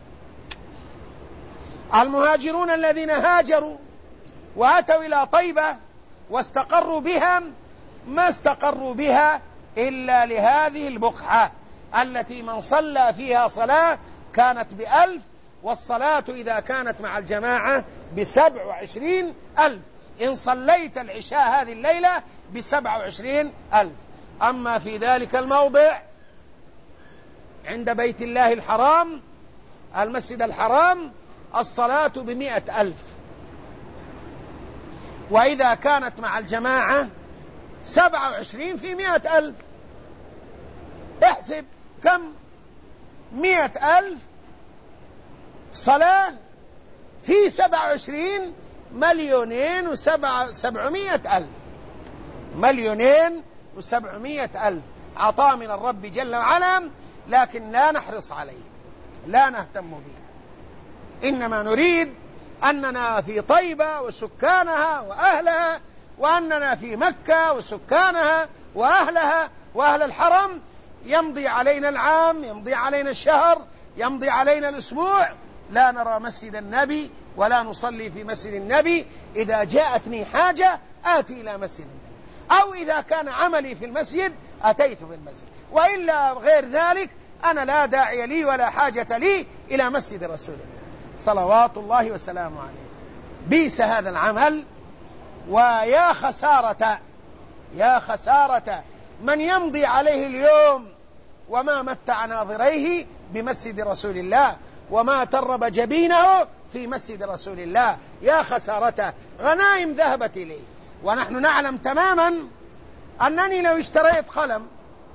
المهاجرون الذين هاجروا وأتوا إلى طيبة واستقروا بها ما استقروا بها إلا لهذه البقعة التي من صلى فيها صلاة كانت ب1000، والصلاة إذا كانت مع الجماعة ب27,000. إن صليت العشاء هذه الليلة ب27,000. أما في ذلك الموضع عند بيت الله الحرام المسجد الحرام الصلاة ب100,000، وإذا كانت مع الجماعة 27 في 100,000. احسب كم 100,000 صلاة في 27 مليونين و700,000. 2,700,000 عطاء من الرب جل وعلا، لكن لا نحرص عليه، لا نهتم به. إنما نريد أننا في طيبة وسكانها وأهلها، وأننا في مكة وسكانها وأهلها وأهل الحرم، يمضي علينا العام، يمضي علينا الشهر، يمضي علينا الأسبوع، لا نرى مسجد النبي ولا نصلي في مسجد النبي. إذا جاءتني حاجة آتي إلى مسجد النبي، أو إذا كان عملي في المسجد أتيت في المسجد، وإلا غير ذلك أنا لا داعي لي ولا حاجة لي إلى مسجد رسول الله صلوات الله وسلامه عليه. بئس هذا العمل، ويا خسارة، يا خسارة من يمضي عليه اليوم وما متع ناظريه بمسجد رسول الله، وما ترب جبينه في مسجد رسول الله. يا خسارته، غنائم ذهبت إليه. ونحن نعلم تماما أنني لو اشتريت قلم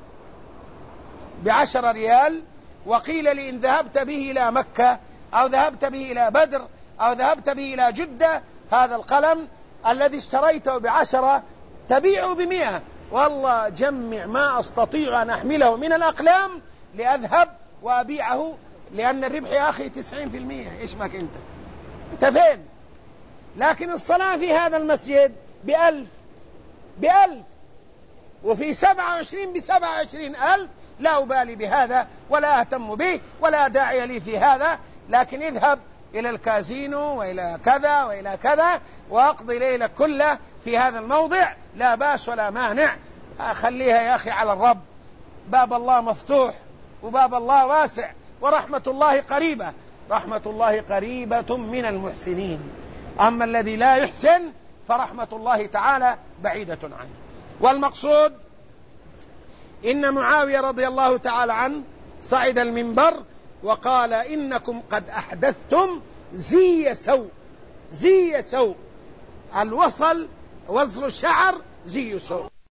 ب10 ريال وقيل لي إن ذهبت به إلى مكة أو ذهبت به إلى بدر أو ذهبت به إلى جدة، هذا القلم الذي اشتريته ب10 تبيعه ب100، والله جمع ما أستطيع أن أحمله من الأقلام لأذهب وأبيعه، لأن الربح يا أخي 90%. إيش ماك أنت فين؟ لكن الصلاة في هذا المسجد ب1000 وفي 27 ب27,000، لا أبالي بهذا ولا أهتم به ولا داعي لي في هذا. لكن اذهب إلى الكازينو وإلى كذا وإلى كذا وأقضي ليلة كله في هذا الموضع، لا بأس ولا مانع. خليها يا أخي على الرب، باب الله مفتوح وباب الله واسع، ورحمة الله قريبة، رحمة الله قريبة من المحسنين. أما الذي لا يحسن فرحمة الله تعالى بعيدة عنه. والمقصود إن معاوية رضي الله تعالى عنه صعد المنبر وقال إنكم قد أحدثتم زي سوء. الوصل وزر الشعر زي سوء.